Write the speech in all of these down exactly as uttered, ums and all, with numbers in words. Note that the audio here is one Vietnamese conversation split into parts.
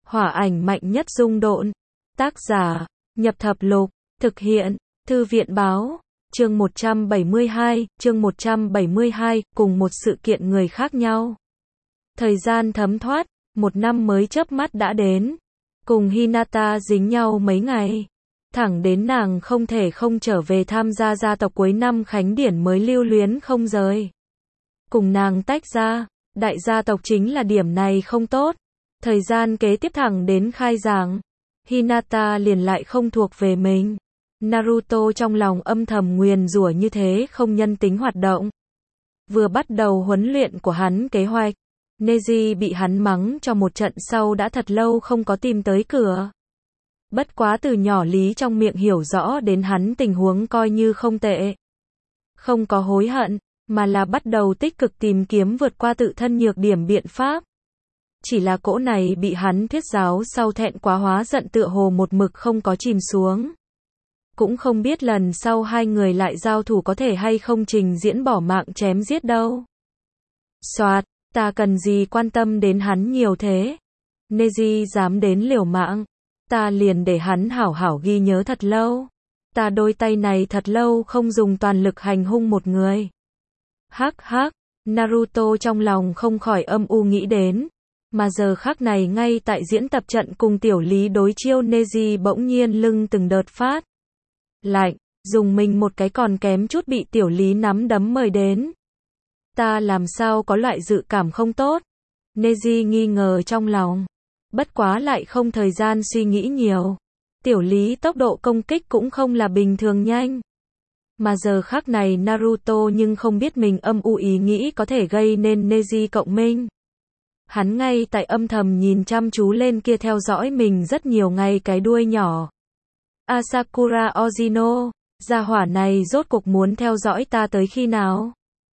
Hỏa ảnh mạnh nhất dung độn. Tác giả, Nhập Thập Lục, thực hiện, Thư viện báo, chương một trăm bảy mươi hai, chương một trăm bảy mươi hai, cùng một sự kiện người khác nhau. Thời gian thấm thoát, một năm mới chớp mắt đã đến. Cùng Hinata dính nhau mấy ngày. Thẳng đến nàng không thể không trở về tham gia gia tộc cuối năm khánh điển mới lưu luyến không rời. Cùng nàng tách ra, đại gia tộc chính là điểm này không tốt. Thời gian kế tiếp thẳng đến khai giảng, Hinata liền lại không thuộc về mình. Naruto trong lòng âm thầm nguyền rủa như thế không nhân tính hoạt động. Vừa bắt đầu huấn luyện của hắn kế hoạch, Neji bị hắn mắng cho một trận sau đã thật lâu không có tìm tới cửa. Bất quá từ nhỏ Lý trong miệng hiểu rõ đến hắn tình huống coi như không tệ. Không có hối hận, mà là bắt đầu tích cực tìm kiếm vượt qua tự thân nhược điểm biện pháp. Chỉ là cỗ này bị hắn thuyết giáo sau thẹn quá hóa giận tựa hồ một mực không có chìm xuống. Cũng không biết lần sau hai người lại giao thủ có thể hay không trình diễn bỏ mạng chém giết đâu. Soạt, ta cần gì quan tâm đến hắn nhiều thế. Neji dám đến liều mạng, ta liền để hắn hảo hảo ghi nhớ thật lâu. Ta đôi tay này thật lâu không dùng toàn lực hành hung một người. Hắc hắc, Naruto trong lòng không khỏi âm u nghĩ đến. Mà giờ khắc này ngay tại diễn tập trận cùng tiểu Lý đối chiêu Neji bỗng nhiên lưng từng đợt phát lạnh, dùng mình một cái còn kém chút bị tiểu Lý nắm đấm mời đến. Ta làm sao có loại dự cảm không tốt? Neji nghi ngờ trong lòng. Bất quá lại không thời gian suy nghĩ nhiều. Tiểu Lý tốc độ công kích cũng không là bình thường nhanh. Mà giờ khắc này Naruto nhưng không biết mình âm u ý nghĩ có thể gây nên Neji cộng minh. Hắn ngay tại âm thầm nhìn chăm chú lên kia theo dõi mình rất nhiều ngày cái đuôi nhỏ. Asakura Ozino, gia hỏa này rốt cục muốn theo dõi ta tới khi nào?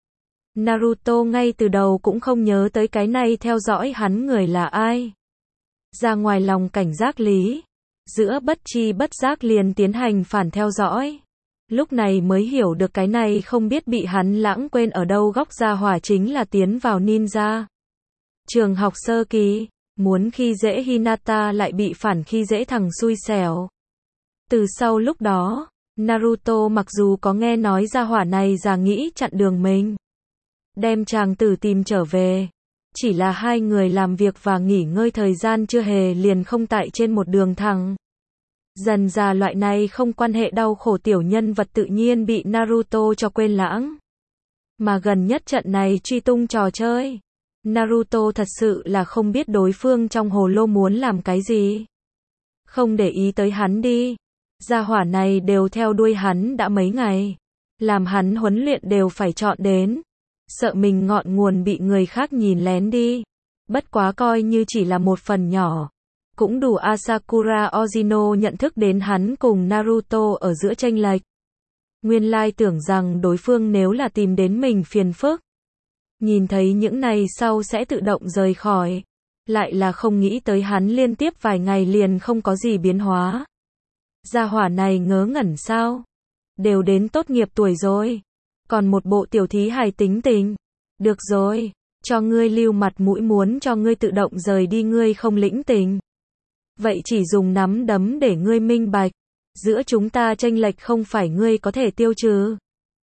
Naruto ngay từ đầu cũng không nhớ tới cái này theo dõi hắn người là ai. Ra ngoài lòng cảnh giác Lý, giữa bất chi bất giác liền tiến hành phản theo dõi. Lúc này mới hiểu được cái này không biết bị hắn lãng quên ở đâu góc gia hỏa chính là tiến vào ninja. Trường học sơ kỳ, muốn khi dễ Hinata lại bị phản khi dễ thằng xui xẻo. Từ sau lúc đó, Naruto mặc dù có nghe nói gia hỏa này già nghĩ chặn đường mình, đem chàng tử tìm trở về. Chỉ là hai người làm việc và nghỉ ngơi thời gian chưa hề liền không tại trên một đường thẳng. Dần già loại này không quan hệ đau khổ tiểu nhân vật tự nhiên bị Naruto cho quên lãng. Mà gần nhất trận này truy tung trò chơi, Naruto thật sự là không biết đối phương trong hồ lô muốn làm cái gì. Không để ý tới hắn đi. Gia hỏa này đều theo đuôi hắn đã mấy ngày. Làm hắn huấn luyện đều phải chọn đến. Sợ mình ngọn nguồn bị người khác nhìn lén đi. Bất quá coi như chỉ là một phần nhỏ. Cũng đủ Asakura Ozino nhận thức đến hắn cùng Naruto ở giữa chênh lệch. Nguyên lai tưởng rằng đối phương nếu là tìm đến mình phiền phức, nhìn thấy những này sau sẽ tự động rời khỏi. Lại là không nghĩ tới hắn liên tiếp vài ngày liền không có gì biến hóa. Gia hỏa này ngớ ngẩn sao? Đều đến tốt nghiệp tuổi rồi. Còn một bộ tiểu thí hài tính tình. Được rồi, cho ngươi lưu mặt mũi muốn cho ngươi tự động rời đi ngươi không lĩnh tình. Vậy chỉ dùng nắm đấm để ngươi minh bạch. Giữa chúng ta chênh lệch không phải ngươi có thể tiêu trừ.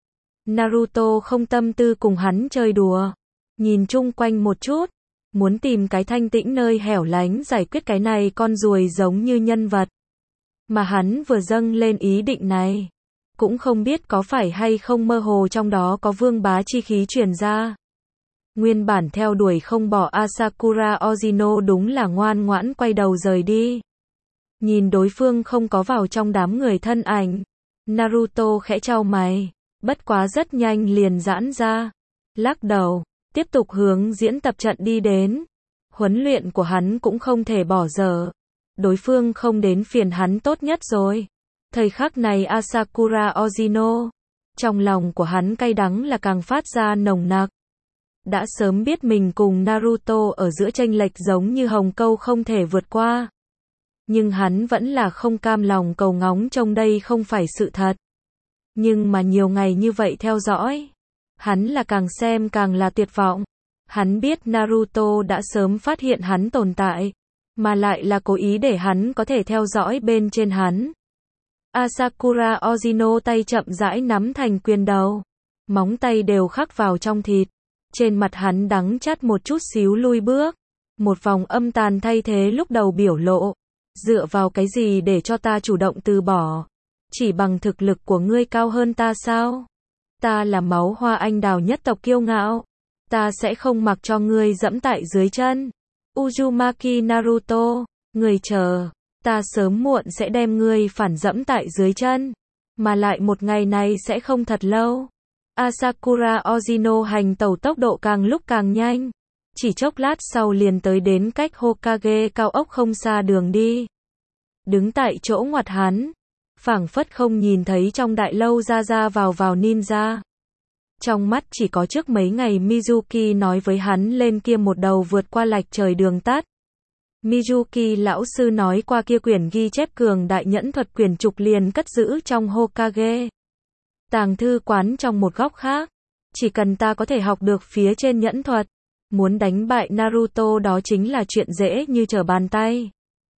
Naruto không tâm tư cùng hắn chơi đùa. Nhìn chung quanh một chút. Muốn tìm cái thanh tĩnh nơi hẻo lánh giải quyết cái này con ruồi giống như nhân vật. Mà hắn vừa dâng lên ý định này. Cũng không biết có phải hay không mơ hồ trong đó có vương bá chi khí truyền ra. Nguyên bản theo đuổi không bỏ Asakura Ozino đúng là ngoan ngoãn quay đầu rời đi. Nhìn đối phương không có vào trong đám người thân ảnh. Naruto khẽ chau mày. Bất quá rất nhanh liền giãn ra. Lắc đầu. Tiếp tục hướng diễn tập trận đi đến. Huấn luyện của hắn cũng không thể bỏ dở. Đối phương không đến phiền hắn tốt nhất rồi. Thời khắc này Asakura Ozino, trong lòng của hắn cay đắng là càng phát ra nồng nặc. Đã sớm biết mình cùng Naruto ở giữa chênh lệch giống như hồng câu không thể vượt qua. Nhưng hắn vẫn là không cam lòng cầu ngóng trông đây không phải sự thật. Nhưng mà nhiều ngày như vậy theo dõi, hắn là càng xem càng là tuyệt vọng. Hắn biết Naruto đã sớm phát hiện hắn tồn tại. mà lại là cố ý để hắn có thể theo dõi bên trên hắn. Asakura Ozino tay chậm rãi nắm thành quyền đầu, móng tay đều khắc vào trong thịt. Trên mặt hắn đắng chát một chút xíu lui bước, một vòng âm tàn thay thế lúc đầu biểu lộ. Dựa vào cái gì để cho ta chủ động từ bỏ? Chỉ bằng thực lực của ngươi cao hơn ta sao? Ta là máu hoa anh đào nhất tộc kiêu ngạo. Ta sẽ không mặc cho ngươi dẫm tại dưới chân. Uzumaki Naruto, ngươi chờ. Ta sớm muộn sẽ đem ngươi phản dẫm tại dưới chân. Mà lại một ngày này sẽ không thật lâu. Asakura Ozino hành tẩu tốc độ càng lúc càng nhanh. Chỉ chốc lát sau liền tới đến cách Hokage cao ốc không xa đường đi. Đứng tại chỗ ngoặt hắn, phảng phất không nhìn thấy trong đại lâu ra ra vào vào ninja. Trong mắt chỉ có trước mấy ngày Mizuki nói với hắn lên kia một đầu vượt qua lạch trời đường tắt. Mizuki lão sư nói qua kia quyển ghi chép cường đại nhẫn thuật quyển trục liền cất giữ trong Hokage tàng thư quán trong một góc khác. Chỉ cần ta có thể học được phía trên nhẫn thuật, muốn đánh bại Naruto đó chính là chuyện dễ như trở bàn tay.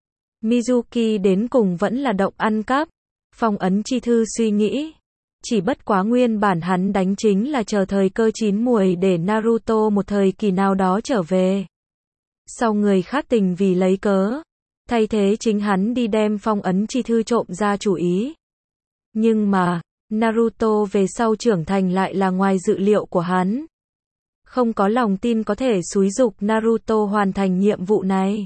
Mizuki đến cùng vẫn là động ăn cắp. Phong ấn chi thư suy nghĩ. Chỉ bất quá nguyên bản hắn đánh chính là chờ thời cơ chín muồi để Naruto một thời kỳ nào đó trở về. Sau người khác tình vì lấy cớ, thay thế chính hắn đi đem phong ấn chi thư trộm ra chủ ý. Nhưng mà, Naruto về sau trưởng thành lại là ngoài dự liệu của hắn. Không có lòng tin có thể xúi giục Naruto hoàn thành nhiệm vụ này.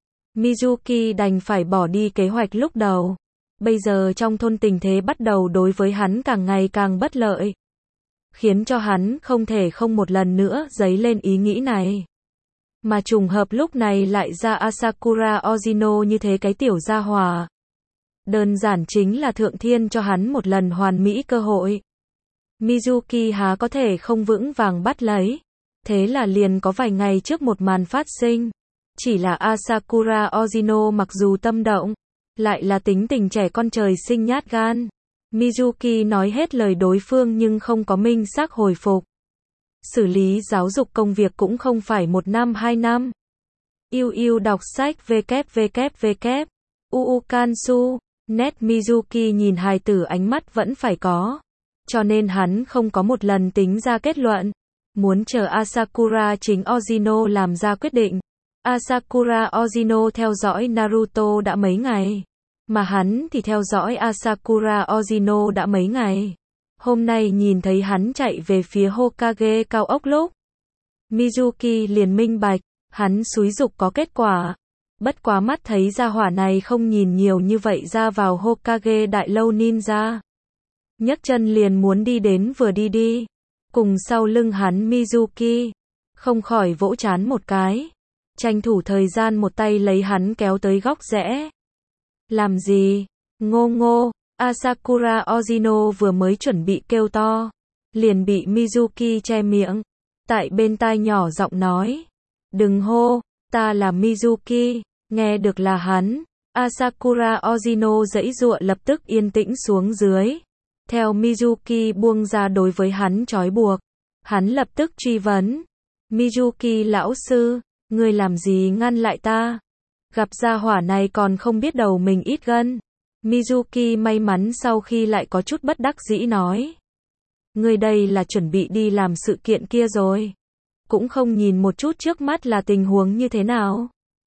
Mizuki đành phải bỏ đi kế hoạch lúc đầu. Bây giờ trong thôn tình thế bắt đầu đối với hắn càng ngày càng bất lợi, khiến cho hắn không thể không một lần nữa dấy lên ý nghĩ này. Mà trùng hợp lúc này lại ra Asakura Ozino như thế cái tiểu gia hỏa. Đơn giản chính là thượng thiên cho hắn một lần hoàn mỹ cơ hội. Mizuki há có thể không vững vàng bắt lấy. Thế là liền có vài ngày trước một màn phát sinh. Chỉ là Asakura Ozino mặc dù tâm động, lại là tính tình trẻ con trời sinh nhát gan. Mizuki nói hết lời đối phương nhưng không có minh xác hồi phục. Xử lý giáo dục công việc cũng không phải một năm hai năm. Yêu yêu đọc sách www. Uukansu. Net Mizuki nhìn hài tử ánh mắt vẫn phải có. Cho nên hắn không có một lần tính ra kết luận. Muốn chờ Asakura chính Ozino làm ra quyết định. Asakura Ozino theo dõi Naruto đã mấy ngày. Mà hắn thì theo dõi Asakura Ozino đã mấy ngày. Hôm nay nhìn thấy hắn chạy về phía Hokage cao ốc lúc, Mizuki liền minh bạch, hắn xúi giục có kết quả. Bất quá mắt thấy gia hỏa này không nhìn nhiều như vậy ra vào Hokage đại lâu ninja. Nhấc chân liền muốn đi đến vừa đi đi. Cùng sau lưng hắn Mizuki, không khỏi vỗ trán một cái. Tranh thủ thời gian một tay lấy hắn kéo tới góc rẽ. Làm gì? Ngô ngô, Asakura Ozino vừa mới chuẩn bị kêu to, liền bị Mizuki che miệng. Tại bên tai nhỏ giọng nói. Đừng hô, ta là Mizuki. Nghe được là hắn, Asakura Ozino giãy giụa lập tức yên tĩnh xuống dưới. Theo Mizuki buông ra đối với hắn trói buộc, hắn lập tức truy vấn. Mizuki lão sư, ngươi làm gì ngăn lại ta? Gặp gia hỏa này còn không biết đầu mình ít gân. Mizuki may mắn sau khi lại có chút bất đắc dĩ nói. Ngươi đây là chuẩn bị đi làm sự kiện kia rồi. Cũng không nhìn một chút trước mắt là tình huống như thế nào.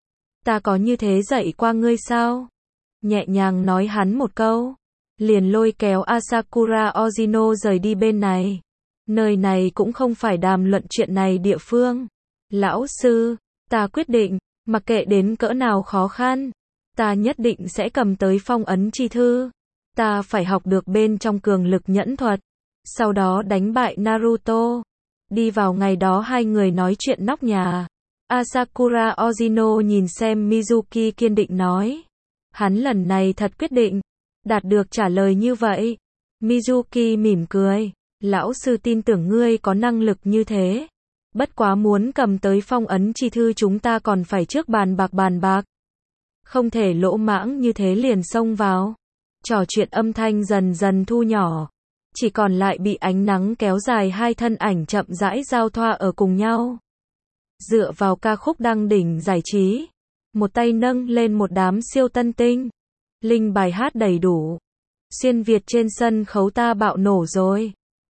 Ta có như thế dạy qua ngươi sao? Nhẹ nhàng nói hắn một câu. Liền lôi kéo Asakura Ozino rời đi bên này. Nơi này cũng không phải đàm luận chuyện này địa phương. Lão sư, ta quyết định, mặc kệ đến cỡ nào khó khăn, ta nhất định sẽ cầm tới phong ấn chi thư. Ta phải học được bên trong cường lực nhẫn thuật. Sau đó đánh bại Naruto. Đi vào ngày đó hai người nói chuyện nóc nhà. Asakura Ozino nhìn xem Mizuki kiên định nói. Hắn lần này thật quyết định. Đạt được trả lời như vậy. Mizuki mỉm cười. Lão sư tin tưởng ngươi có năng lực như thế. Bất quá muốn cầm tới phong ấn chi thư chúng ta còn phải trước bàn bạc bàn bạc. Không thể lỗ mãng như thế liền xông vào. Trò chuyện âm thanh dần dần thu nhỏ. Chỉ còn lại bị ánh nắng kéo dài hai thân ảnh chậm rãi giao thoa ở cùng nhau. Dựa vào ca khúc đăng đỉnh giải trí. một tay nâng lên một đám siêu tân tinh. Linh bài hát đầy đủ. Xuyên Việt trên sân khấu ta bạo nổ rồi.